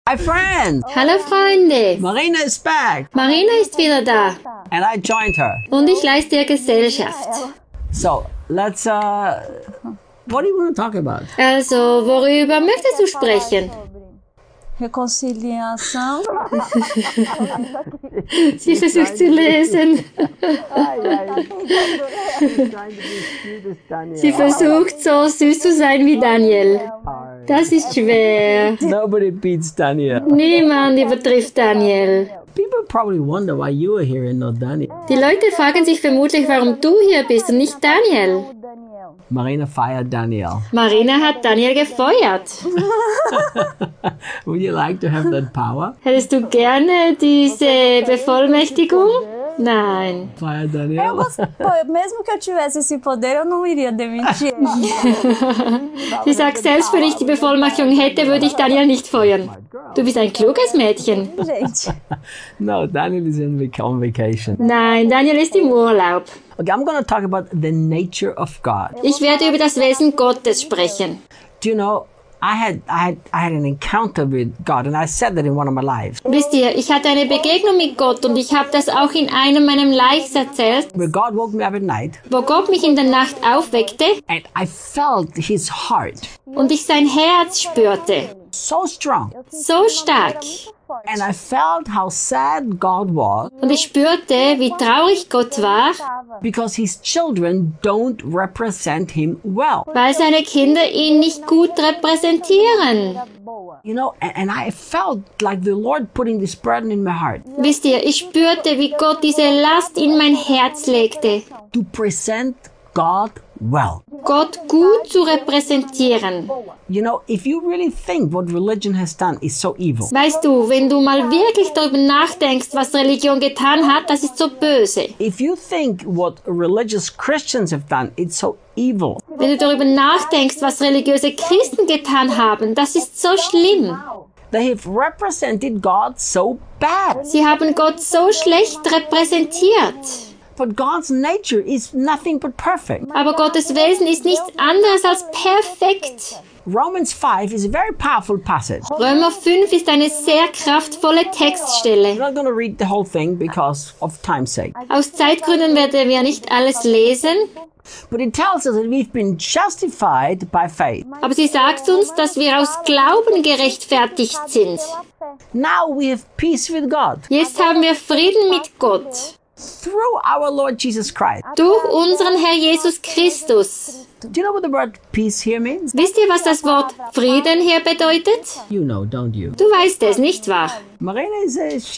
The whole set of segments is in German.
Hi friends! Hallo Freunde! Marina is back! Marina ist wieder da. And I joined her. Und ich leiste ihr Gesellschaft. So, let's, what do you want to talk about? Also, worüber möchtest du sprechen? Reconciliação. Sie versucht zu lesen. Sie versucht so süß zu sein wie Daniel. Das ist schwer. Nobody beats Daniel. Niemand übertrifft Daniel. People probably wonder why you are here and not Daniel. Die Leute fragen sich vermutlich, warum du hier bist und nicht Daniel. Marina fired Daniel. Marina hat Daniel gefeuert. Would you like to have that power? Hättest du gerne diese Bevollmächtigung? Nein. Fire Daniel? Mesmo que eu tivesse esse poder, eu não iria demitir ele. Sie sagt, selbst wenn ich die Bevollmächtigung hätte, würde ich Daniel nicht feuern. Du bist ein kluges Mädchen. Gente. No, Daniel is on vacation. Nein, Daniel ist im Urlaub. Okay, I'm going to talk about the nature of God. Ich werde über das Wesen Gottes sprechen. Do you know, I had an encounter with God, and I said that in one of my lives. Wisst ihr, ich hatte eine Begegnung mit Gott und ich habe das auch in einem meiner Lives erzählt, Where God woke me up at night, wo Gott mich in der Nacht aufweckte and I felt His heart und ich sein Herz spürte. so strong, So stark. and I felt how sad God was Und ich spürte, wie traurig Gott war, because His children don't represent Him well. weil seine Kinder ihn nicht gut repräsentieren. You know, and I felt like the Lord putting this burden in my heart Wisst ihr, ich spürte, wie Gott diese Last in mein Herz legte, to present God well. Gott gut zu repräsentieren. You know, if you really think what religion has done is so evil, Weißt du, wenn du mal wirklich darüber nachdenkst, was Religion getan hat, das ist so böse. if you think what religious Christians have done, it's so evil. Wenn du darüber nachdenkst, was religiöse Christen getan haben, das ist so schlimm. They have represented God so bad. Sie haben Gott so schlecht repräsentiert. But God's nature is nothing but perfect. Aber Gottes Wesen ist nichts anderes als perfekt. Romans 5 is a very powerful passage. Römer 5 ist eine sehr kraftvolle I'm Textstelle. not going to read the whole thing because of time's sake. Aus Zeitgründen werden wir nicht alles lesen, But it tells us that we've been justified by faith. aber sie sagt uns, dass wir aus Glauben gerechtfertigt sind. Now we have peace with God Jetzt haben wir Frieden mit Gott through our Lord Jesus Christ. durch unseren Herr Jesus Christus. Do you know what the word peace here means? Wisst ihr, was das Wort Frieden hier bedeutet? You know, don't you? Du weißt es, nicht wahr? Marina is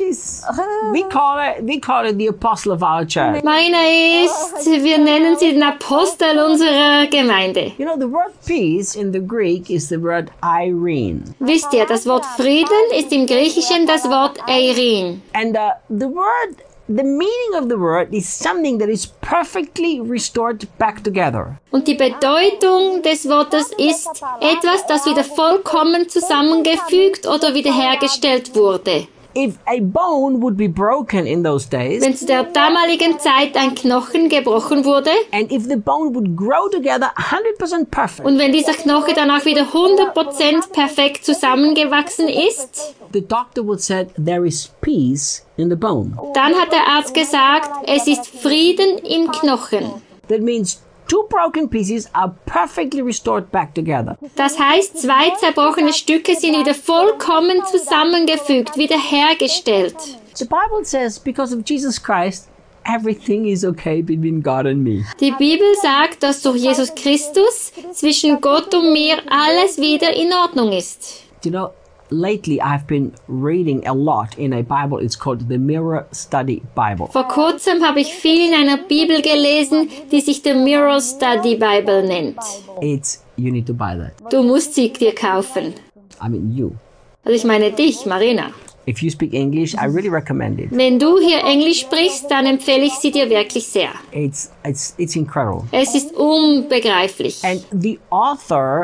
we call it the apostle of our church. Marina ist, wir nennen sie den Apostel unserer Gemeinde. You know, the word peace in the Greek is the word Irene. Wisst ihr, das Wort Frieden ist im Griechischen das Wort Eirin. And the meaning of the word is something that is perfectly restored back together. Und die Bedeutung des Wortes ist etwas, das wieder vollkommen zusammengefügt oder wiederhergestellt wurde. If a bone would be broken in those days, Wenn zu der damaligen Zeit ein Knochen gebrochen wurde and if the bone would grow together 100% perfect, und wenn dieser Knochen danach wieder 100% perfekt zusammengewachsen ist, the doctor would say there is peace in the bone. dann hat der Arzt gesagt, es ist Frieden im Knochen. That means two broken pieces are perfectly restored back together. Das heißt, zwei zerbrochene Stücke sind wieder vollkommen zusammengefügt, wiederhergestellt. The Bible says because of Jesus Christ, everything is okay between God and me. Die Bibel sagt, dass durch Jesus Christus zwischen Gott und mir alles wieder in Ordnung ist. You know, lately I've been reading a lot in a Bible. It's called the Mirror Study Bible. Vor kurzem habe ich viel in einer Bibel gelesen, die sich The Mirror Study Bible nennt. You need to buy that. Du musst sie dir kaufen. I mean, you. Also ich meine dich, Marina. If you speak English, I really recommend it. Wenn du hier Englisch sprichst, dann empfehle ich sie dir wirklich sehr. It's incredible. Es ist unbegreiflich. And the author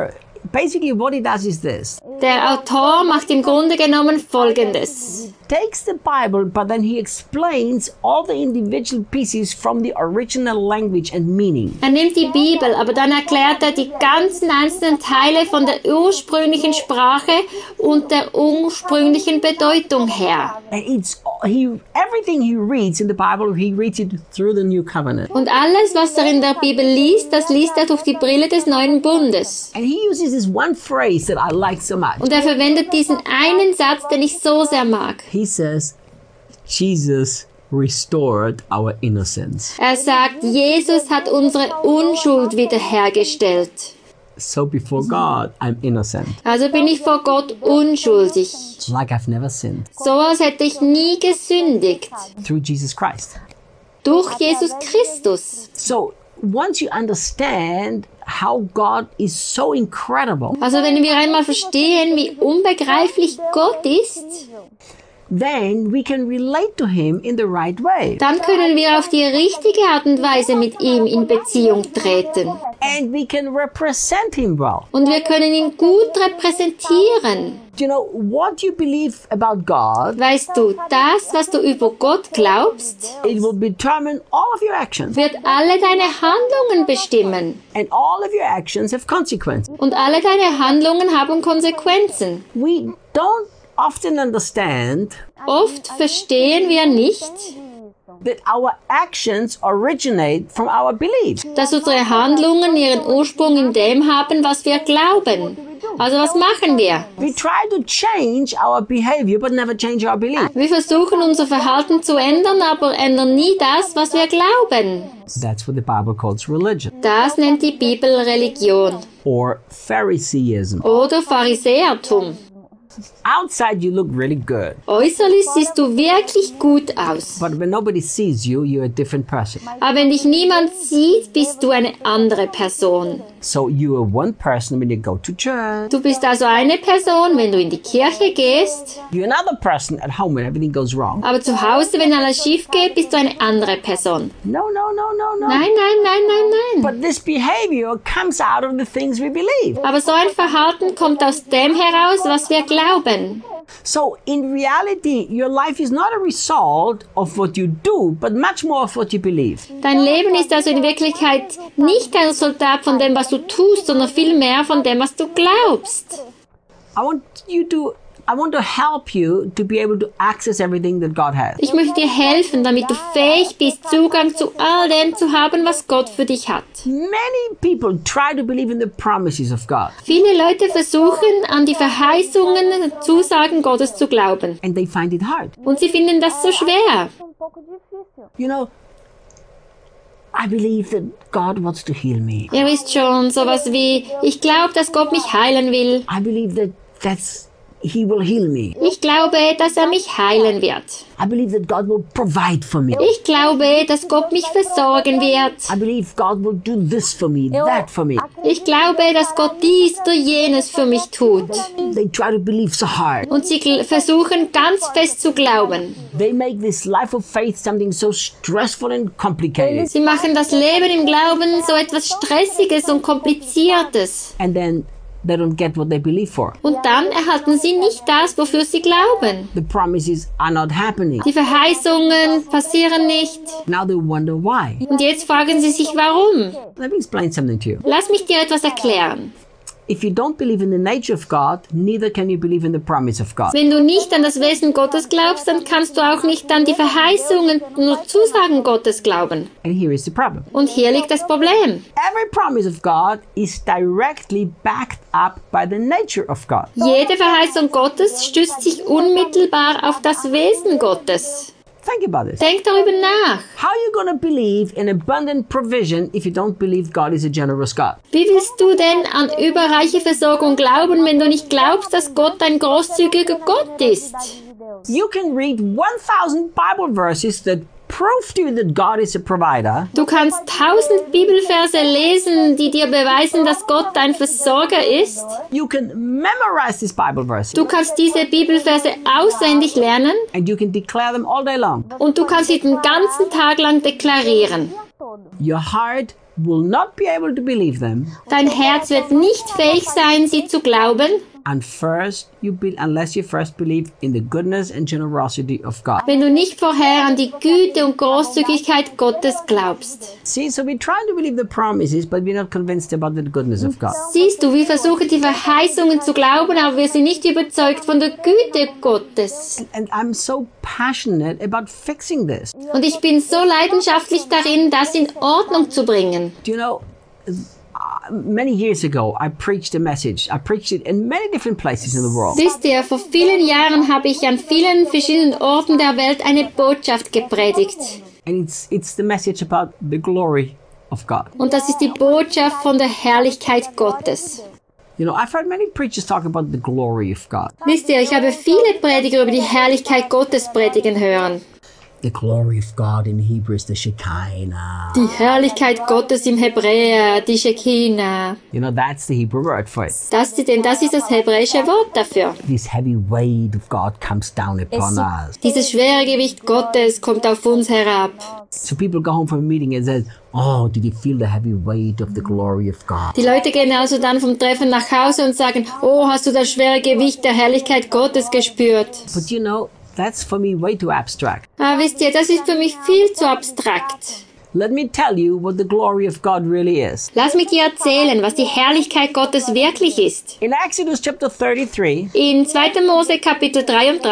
basically what he does is this. Der Autor macht im Grunde genommen Folgendes. Takes the Bible, but then he explains all the individual pieces from the original language and meaning. Er nimmt die Bibel, aber dann erklärt er die ganzen einzelnen Teile von der ursprünglichen Sprache und der ursprünglichen Bedeutung her. And everything he reads in the Bible, he reads it through the new covenant. Und alles, was er in der Bibel liest, das liest er durch die Brille des neuen Bundes. And he uses this one phrase that I like so much. Und er verwendet diesen einen Satz, den ich so sehr mag. He says, Jesus restored our innocence. Er sagt, Jesus hat unsere Unschuld wiederhergestellt. So before God, I'm innocent. Also bin ich vor Gott unschuldig. Like I've never sinned. So als hätte ich nie gesündigt. Through Jesus Christ. Durch Jesus Christus. So once you understand how God is so incredible, Also wenn wir einmal verstehen, wie unbegreiflich Gott ist, then we can relate to him in the right way. dann können wir auf die richtige Art und Weise mit ihm in Beziehung treten. And we can represent him well. Und wir können ihn gut repräsentieren. You know, what you believe about God, Weißt du, das, was du über Gott glaubst, it will determine all of your actions. wird alle deine Handlungen bestimmen. And all of your actions have consequences. Und alle deine Handlungen haben Konsequenzen. We don't often understand Oft verstehen wir nicht, that our actions originate from our beliefs. dass unsere Handlungen ihren Ursprung in dem haben, was wir glauben. Also was machen wir? We try to change our behavior, but never change our belief. Wir versuchen unser Verhalten zu ändern, aber ändern nie das, was wir glauben. That's what the Bible calls religion, Das nennt die Bibel Religion or Phariseeism. oder Pharisäertum. Outside, you look really good, Äußerlich siehst du wirklich gut aus. but when nobody sees you, you're a different person. Aber wenn dich niemand sieht, bist du eine andere Person. So you are one person when you go to church. Du bist also eine Person, wenn du in die Kirche gehst, You're another person at home when everything goes wrong. aber zu Hause, wenn alles schief geht, bist du eine andere Person. No, no, no, no, no. Nein, nein, nein, nein, nein. But this behavior comes out of the things we believe. Aber so ein Verhalten kommt aus dem heraus, was wir glauben. So in reality, your life is not a result of what you do, but much more of what you believe. Dein Leben ist also in Wirklichkeit nicht ein Resultat von dem, was du tust, sondern vielmehr von dem, was du glaubst. I want to help you to be able to access everything that God has. Ich möchte dir helfen, damit du fähig bist, Zugang zu all dem zu haben, was Gott für dich hat. Many people try to believe in the promises of God, Viele Leute versuchen, an die Verheißungen und Zusagen Gottes zu glauben. and they find it hard. Und sie finden das so schwer. You know, I believe that God wants to heal me. Ihr wisst schon, sowas wie, ich glaube, dass Gott mich heilen will. I believe that He will heal me. Ich glaube, dass er mich heilen wird. I believe that God will provide for me. Ich glaube, dass Gott mich versorgen wird. I believe God will do this for me, that for me. Ich glaube, dass Gott dies oder jenes für mich tut. They try to believe so hard. Und sie versuchen ganz fest zu glauben. They make this life of faith something so stressful and complicated. Sie machen das Leben im Glauben so etwas Stressiges und Kompliziertes. And then they don't get what they believe for. Und dann erhalten sie nicht das, wofür sie glauben. The promises are not happening. Die Verheißungen passieren nicht. Now they wonder why. Und jetzt fragen sie sich, warum? Let me explain something to you. Lass mich dir etwas erklären. If you don't believe in the nature of God, neither can you believe in the promise of God. Wenn du nicht an das Wesen Gottes glaubst, dann kannst du auch nicht an die Verheißungen und Zusagen Gottes glauben. And here is the problem. Und hier liegt das Problem. Every promise of God is directly backed up by the nature of God. Jede Verheißung Gottes stützt sich unmittelbar auf das Wesen Gottes. Think about this. Denk darüber nach. How are you going to believe in abundant provision if you don't believe God is a generous God? Wie willst du denn an überreiche Versorgung glauben, wenn du nicht glaubst, dass Gott ein großzügiger Gott ist? You can read 1,000 Bible verses that prove to you that God is a provider. Du kannst 1000 Bibelverse lesen, die dir beweisen, dass Gott dein Versorger ist. You can memorize these Bible verses. Du kannst diese Bibelverse auswendig lernen And you can declare them all day long. und du kannst sie den ganzen Tag lang deklarieren. Your heart will not be able to believe them Dein Herz wird nicht fähig sein, sie zu glauben, unless you first believe in the goodness and generosity of God. wenn du nicht vorher an die Güte und Großzügigkeit Gottes glaubst. See, so we're trying to believe the promises, but we're not convinced about the goodness of God. Siehst du, wir versuchen die Verheißungen zu glauben, aber wir sind nicht überzeugt von der Güte Gottes. And I'm so passionate about fixing this. Und ich bin so leidenschaftlich darin, das in Ordnung zu bringen. Do you know, many years ago, I preached a message. I preached it in many different places in the world. Wisst ihr, vor vielen Jahren habe ich an vielen verschiedenen Orten der Welt eine Botschaft gepredigt. And it's the message about the glory of God. Und das ist die Botschaft von der Herrlichkeit Gottes. You know, I've heard many preachers talk about the glory of God. Wisst ihr, ich habe viele Prediger über die Herrlichkeit Gottes predigen hören. The glory of God in Hebrew is the Shekinah. Die Herrlichkeit Gottes im Hebräer, die Shekinah. You know, that's the Hebrew word for it. Das ist das hebräische Wort dafür. This heavy weight of God comes down upon us. Dieses schwere Gewicht Gottes kommt auf uns herab. So people go home from a meeting and say, oh, did you feel the heavy weight of the glory of God? Die Leute gehen also dann vom Treffen nach Hause und sagen, oh, hast du das schwere Gewicht der Herrlichkeit Gottes gespürt? But you know, that's for me way too abstract. Aber wisst ihr, das ist für mich viel zu abstrakt. Let me tell you what the glory of God really is. Lass mich dir erzählen, was die Herrlichkeit Gottes wirklich ist. In Exodus chapter 33, In 2. Mose Kapitel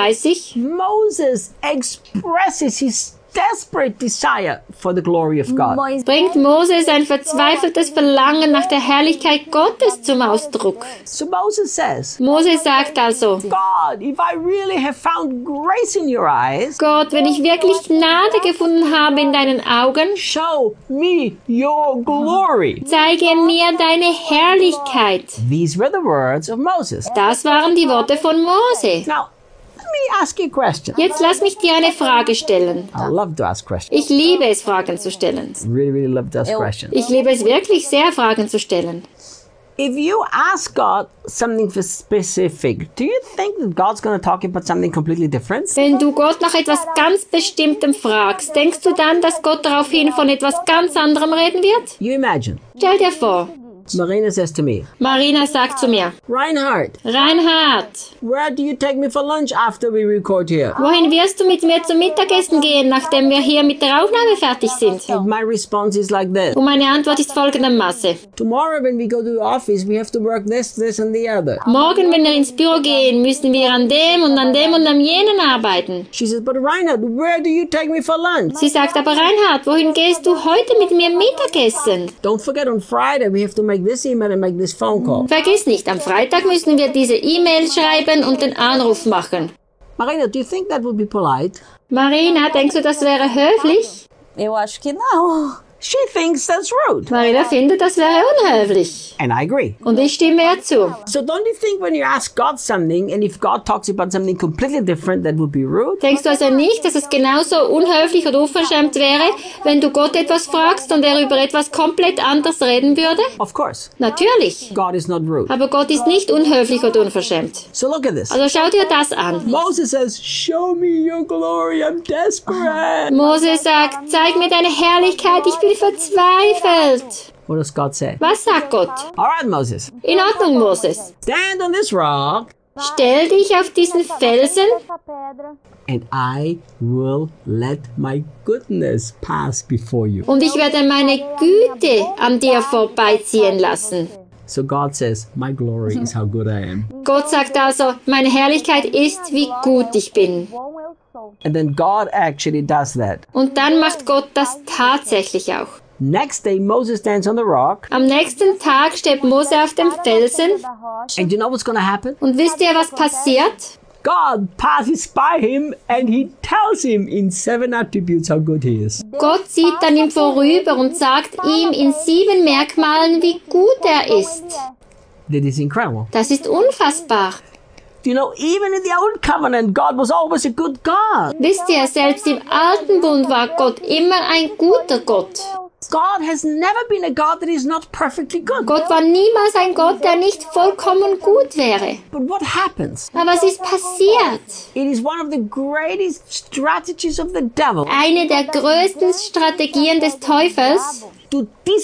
33 Moses expresses his desperate desire for the glory of God. bringt Mose sein verzweifeltes Verlangen nach der Herrlichkeit Gottes zum Ausdruck. So Moses says, Mose sagt also, God, if I really have found grace in your eyes, Gott, wenn ich wirklich Gnade gefunden habe in deinen Augen, show me your glory. zeige mir deine Herrlichkeit. These were the words of Moses. Das waren die Worte von Mose. Now, let me ask you a question. Jetzt lass mich dir eine Frage stellen. I love to ask questions. Ich liebe es, Fragen zu stellen. Really, really love to ask questions. Ich liebe es wirklich sehr, Fragen zu stellen. If you ask God something specific, do you think that God's going to talk about something completely different? Wenn du Gott nach etwas ganz Bestimmtem fragst, denkst du dann, dass Gott daraufhin von etwas ganz anderem reden wird? You imagine. Stell dir vor, Marina says to me, Marina sagt zu mir, Reinhard, Reinhard, where do you take me for lunch after we record here? wohin wirst du mit mir zum Mittagessen gehen, nachdem wir hier mit der Aufnahme fertig sind? And my response is like this. Und meine Antwort ist folgendermaßen. Tomorrow when we go to the office, we have to work this, this and the other. Morgen, wenn wir ins Büro gehen, müssen wir an dem und an dem und an jenen arbeiten. She says, but Reinhard, where do you take me for lunch? Sie sagt aber, Reinhard, wohin gehst du heute mit mir Mittagessen? Don't forget on Friday we have to make this email and make this phone call. Vergiss nicht, am Freitag müssen wir diese E-Mail schreiben und den Anruf machen. Marina, do you think that would be polite? Marina, denkst du, das wäre höflich? Eu acho que não. She thinks that's rude. Marina findet, das wäre unhöflich. And I agree. Und ich stimme ihr zu. So don't you think when you ask God something and if God talks about something completely different, that would be rude? Denkst du also nicht, dass es genauso unhöflich oder unverschämt wäre, wenn du Gott etwas fragst und er über etwas komplett anderes reden würde? Of course. Natürlich. God is not rude. Aber Gott ist nicht unhöflich oder unverschämt. So look at this. Also schau dir das an. Moses says, show me your glory, I'm desperate. Mose sagt, zeig mir deine Herrlichkeit, ich bin verzweifelt. What does God say? Was sagt Gott? All right, Moses, In Ordnung, Moses. stand on this rock Stell dich auf diesen Felsen Essa pedra. and I will let my goodness pass before you. und ich werde meine Güte an dir vorbeiziehen lassen. So God says, my glory is how good I am. Gott sagt also, meine Herrlichkeit ist, wie gut ich bin. Bom eu sou. And then God actually does that. Und dann macht Gott das tatsächlich auch. Next day, Moses stands on the rock. Am nächsten Tag steht Mose auf dem Felsen Da rocha. And you know what's going to happen? und wisst ihr, was passiert? God passes by him and he tells him in 7 attributes how good he is. Gott sieht an ihm vorüber und sagt ihm in 7 Merkmalen, wie gut er ist. That is incredible. Das ist unfassbar. You know, even in the old covenant, God was always a good God. Wisst ihr, selbst im alten Bund war Gott immer ein guter Gott. God has never been a God that is not perfectly good. Gott war niemals ein Gott, der nicht vollkommen gut wäre. But what happens? Aber was ist passiert? It is one of the greatest strategies of the devil Eine der größten Strategien des Teufels, to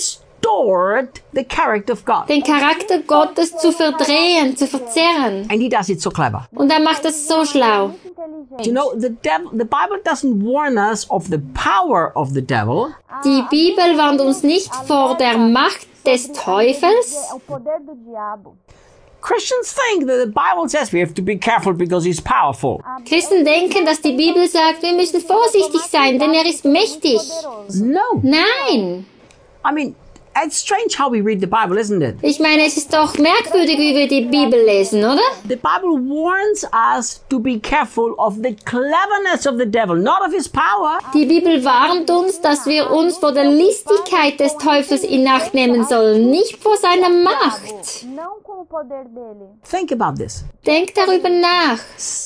distort the character of God. den Charakter Gottes zu verdrehen, zu verzerren. And he does it so clever. Und er macht das so schlau. You know, the Bible doesn't warn us of the power of the devil. Die Bibel warnt uns nicht vor der Macht des Teufels. O poder do diabo. Christians think that the Bible says we have to be careful because he's powerful. Christen denken, dass die Bibel sagt, wir müssen vorsichtig sein, denn er ist mächtig. No. Nein. I mean, it's strange how we read the Bible, isn't it? Ich meine, es ist doch merkwürdig, wie wir die Bibel lesen, oder? The Bible warns us to be careful of the cleverness of the devil, not of his power. Die Bibel warnt uns, dass wir uns vor der Listigkeit des Teufels in Acht nehmen sollen, nicht vor seiner Macht. Não com o poder dele. Think about this. Denk darüber nach.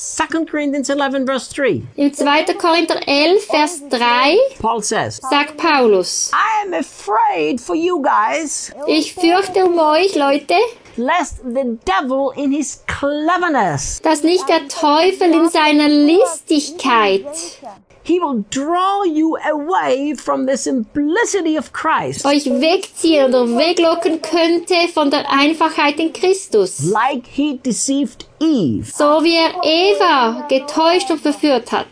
2 Corinthians 11 verse 3. Im 2. Korinther 11, Vers 3 Paul says, sagt Paulus, I am afraid for you guys, ich fürchte um euch, Leute, lest the devil in his cleverness, dass nicht der Teufel in seiner Listigkeit he will draw you away from the simplicity of Christ, euch wegziehen oder weglocken könnte von der Einfachheit in Christus. like he deceived Eve. So wie er Eva getäuscht und verführt hat.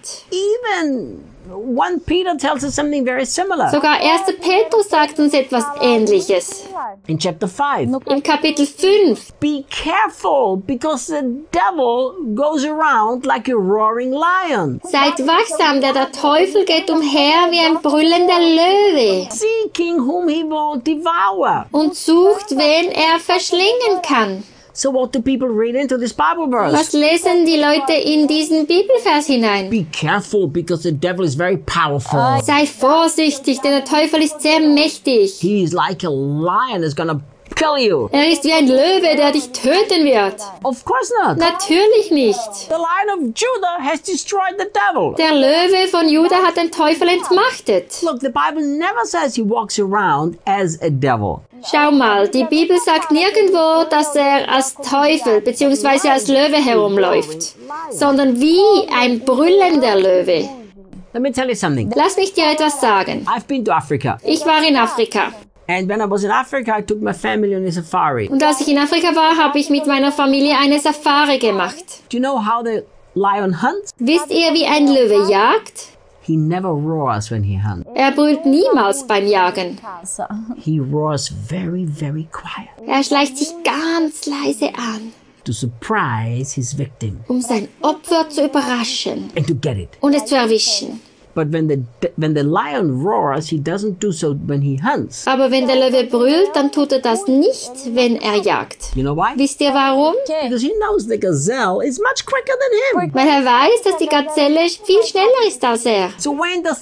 Even 1 Peter tells us something very similar. Sogar 1. Petrus sagt uns etwas Ähnliches. In chapter 5, Im Kapitel 5. be careful because the devil goes around like a roaring lion, Seid wachsam, denn der Teufel geht umher wie ein brüllender Löwe seeking whom he will devour. und sucht, wen er verschlingen kann. So what do people read into this Bible Was verse? lesen die Leute in diesen Bibelvers hinein? Be careful because the devil is very powerful. Sei vorsichtig, denn der Teufel ist sehr mächtig. He is like a lion is gonna kill you. Er ist wie ein Löwe, der dich töten wird. Of course not. Natürlich nicht. The Lion of Judah has destroyed the devil. Der Löwe von Juda hat den Teufel entmachtet. Look, the Bible never says he walks around as a devil. Schau mal, die Bibel sagt nirgendwo, dass er als Teufel bzw. als Löwe herumläuft, sondern wie ein brüllender Löwe. Let me tell you something. Lass mich dir etwas sagen. I've been to Africa. Ich war in Afrika. And when I was in Africa, I took my family on a safari. Und als ich in Afrika war, habe ich mit meiner Familie eine Safari gemacht. Do you know how the lion hunts? Wisst ihr, wie ein Löwe jagt? He never roars when he hunts. Er brüllt niemals beim Jagen. Caça. He roars very, very quiet Er schleicht sich ganz leise an, to surprise his victim um sein Opfer zu überraschen and to get it. und es zu erwischen. But when the lion roars, he doesn't do so when he hunts. Aber wenn der Löwe brüllt, dann tut er das nicht, wenn er jagt. You know why? Wisst ihr warum? Because he knows the gazelle is much quicker than him. Weil er weiß, dass die Gazelle viel schneller ist als er. So when does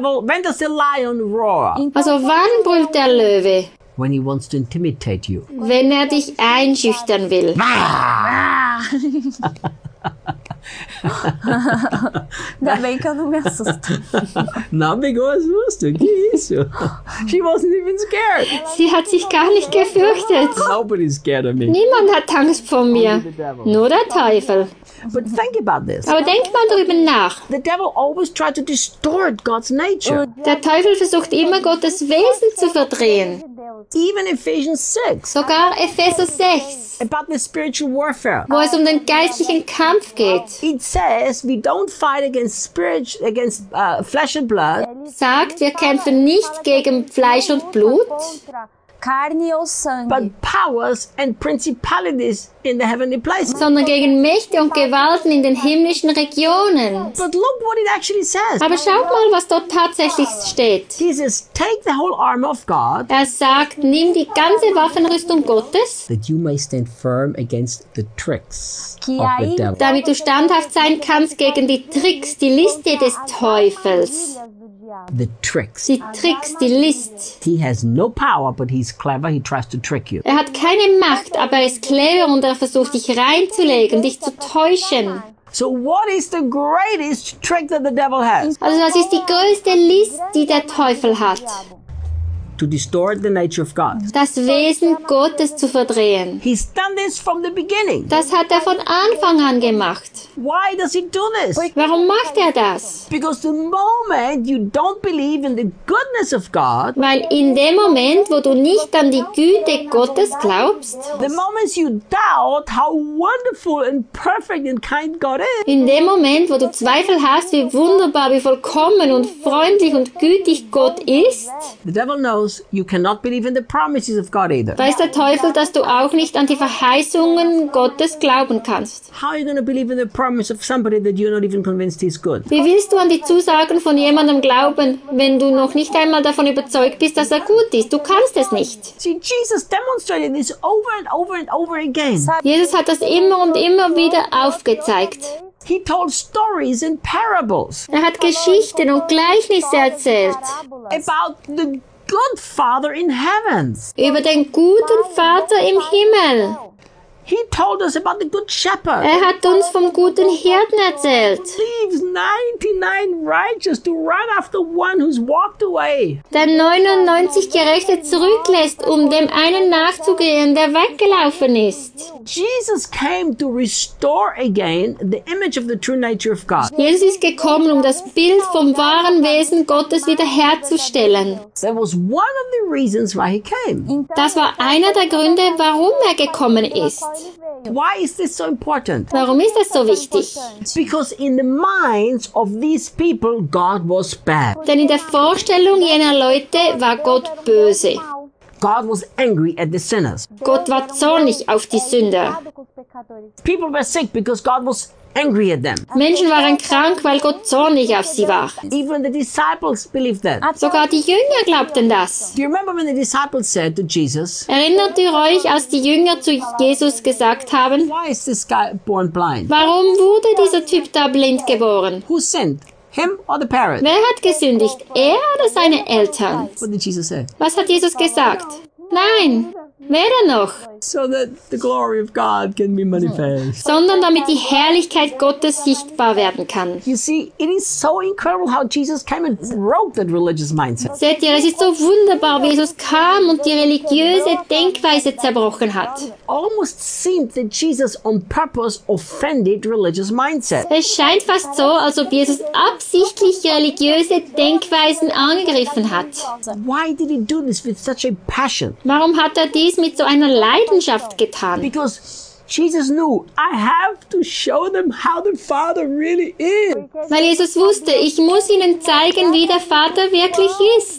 the lion roar? Also wann brüllt der Löwe? When he wants to intimidate you. Wenn er dich einschüchtern will. Ainda bem que eu não me assusto. Não pegou a susto, que isso? She wasn't even scared. Sie hat sich gar nicht gefürchtet. Nobody's scared of me. Niemand hat Angst vor mir. Nur der Teufel. But think about this. Aber denkt mal darüber nach. The devil always tried to distort God's nature. Der Teufel versucht immer, Gottes Wesen zu verdrehen. Even Ephesians 6, Sogar Epheser 6, about the spiritual warfare. wo es um den geistlichen Kampf geht, It says we don't fight against flesh and blood, sagt, wir kämpfen nicht gegen Fleisch und Blut, Contra carne ou sangue. but powers and principalities in the heavenly places. sondern gegen Mächte und Gewalten in den himmlischen Regionen. But look what it actually says. Aber schaut mal, was dort tatsächlich steht. He says, take the whole armor of God, Er sagt, nimm die ganze Waffenrüstung Gottes, that you may stand firm against the tricks Que of the aí devil. damit du standhaft sein kannst gegen die Tricks, die Liste des Teufels. The tricks. Die Tricks, die List. He has no power, but he's clever. He tries to trick you. Er hat keine Macht, aber er ist clever und er versucht, dich reinzulegen, dich zu täuschen. So what is the greatest trick that the devil has? Also das ist die größte List, die der Teufel hat. to distort the nature of God. das Wesen Gottes zu verdrehen. He's done this from the beginning. Das hat er von Anfang an gemacht. Why does he do this? Warum macht er das? Because the moment you don't believe in the goodness of God, Weil in dem Moment, wo du nicht an die Güte Gottes glaubst, the moments you doubt how wonderful and perfect and kind God is, in dem Moment, wo du Zweifel hast, wie wunderbar, wie vollkommen und freundlich und gütig Gott ist, the devil knows you cannot believe in the promises of God either. weiß der Teufel, dass du auch nicht an die Verheißungen Gottes glauben kannst. How are you going to believe in the promise of somebody that you're not even convinced he's good? Wie willst du an die Zusagen von jemandem glauben, wenn du noch nicht einmal davon überzeugt bist, dass er gut ist? Du kannst es nicht. See, Jesus demonstrated this over and over and over again. Jesus hat das immer und immer wieder aufgezeigt. He told stories and parables Er hat Geschichten und Gleichnisse erzählt about the good Father in heaven. über den guten Vater im Himmel. He told us about the good shepherd. Er hat uns vom guten Hirten erzählt, Leaves 99 righteous to run after one who's walked away. der 99 Gerechte zurücklässt, um dem einen nachzugehen, der weggelaufen ist. Jesus came to restore again the image of the true nature of God. Jesus ist gekommen, um das Bild vom wahren Wesen Gottes wiederherzustellen. That was one of the reasons why he came. Das war einer der Gründe, warum er gekommen ist. Why is this so important? Warum ist das so wichtig? Because in the minds of these people, God was bad. Denn in der Vorstellung jener Leute war Gott böse. God was angry at the sinners. Gott war zornig auf die Sünder. People were sick because God was angry at them. Menschen waren krank, weil Gott zornig auf sie war. Even the disciples believed that. Sogar die Jünger glaubten das. Do you remember when the disciples said to Jesus, Erinnert ihr euch, als die Jünger zu Jesus gesagt haben, why is this guy born blind? warum wurde dieser Typ da blind geboren? Who sinned? Him or the parent? Wer hat gesündigt? Er oder seine Eltern? What did Jesus say? Was hat Jesus gesagt? Nein, wer denn noch? So that the glory of God can be manifest. Sondern damit die Herrlichkeit Gottes sichtbar werden kann. You see, it is so incredible how Jesus came and broke that religious mindset. Seht ihr, es ist so wunderbar, wie Jesus kam und die religiöse Denkweise zerbrochen hat. Almost seemed that Jesus on purpose offended religious mindset. Es scheint fast so, als ob Jesus absichtlich religiöse Denkweisen angegriffen hat. Why did he do this with such a passion? Warum hat er dies mit so einer Leidenschaft getan? Because Jesus knew, I have to show them how the Father really is. Weil Jesus wusste, ich muss ihnen zeigen, wie der Vater wirklich ist.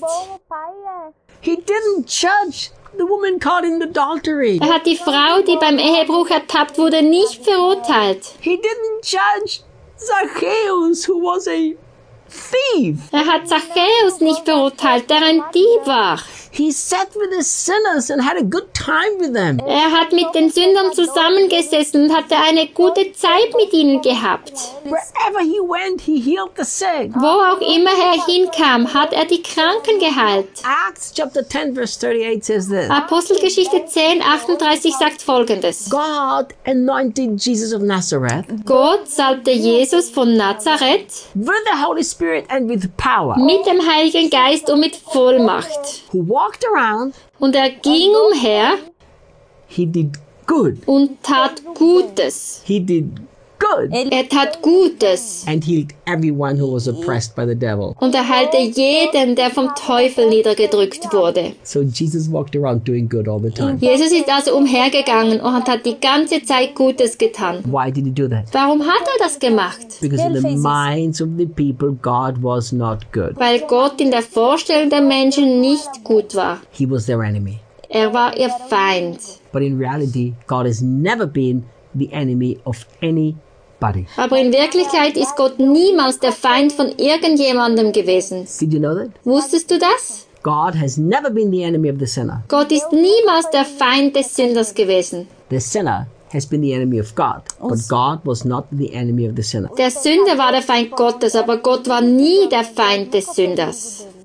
He didn't judge the woman caught in adultery. Er hat die Frau, die beim Ehebruch ertappt wurde, nicht verurteilt. He didn't judge Zacchaeus, who was a thief. Er hat Zachäus nicht verurteilt, der ein Dieb war. He sat with the sinners and had a good time with them. Er hat mit den Sündern zusammengesessen und hatte eine gute Zeit mit ihnen gehabt. Wherever he went, he healed the sick. Wo auch immer er hinkam, hat er die Kranken geheilt. Acts chapter 10 verse 38 says this. Apostelgeschichte 10, 38 sagt Folgendes. God anointed Jesus of Nazareth Gott salbte Jesus von Nazareth with the Holy Spirit and with power, mit dem Heiligen Geist und mit Vollmacht. who walked around, Und er ging umher he did good. und tat Gutes. He did good Er tat Gutes and healed everyone who was oppressed by the devil. und er heilte jeden, der vom Teufel niedergedrückt wurde. So Jesus walked around doing good all the time. Jesus ist also umhergegangen und hat die ganze Zeit Gutes getan. Why did he do that? Warum hat er das gemacht? Because in the minds of the people, God was not good. Weil Gott in der Vorstellung der Menschen nicht gut war. He was their enemy. Er war ihr Feind. But in reality, God has never been the enemy of anybody. Aber in Wirklichkeit ist Gott niemals der Feind von irgendjemandem gewesen. Did you know that? Wusstest du das? God has never been the enemy of the sinner. Gott ist niemals der Feind des Sünders gewesen. The sinner has been the enemy of God, but God was not the enemy of the sinner. Der Sünder war der Feind Gottes, aber Gott war nie der Feind des Sünders.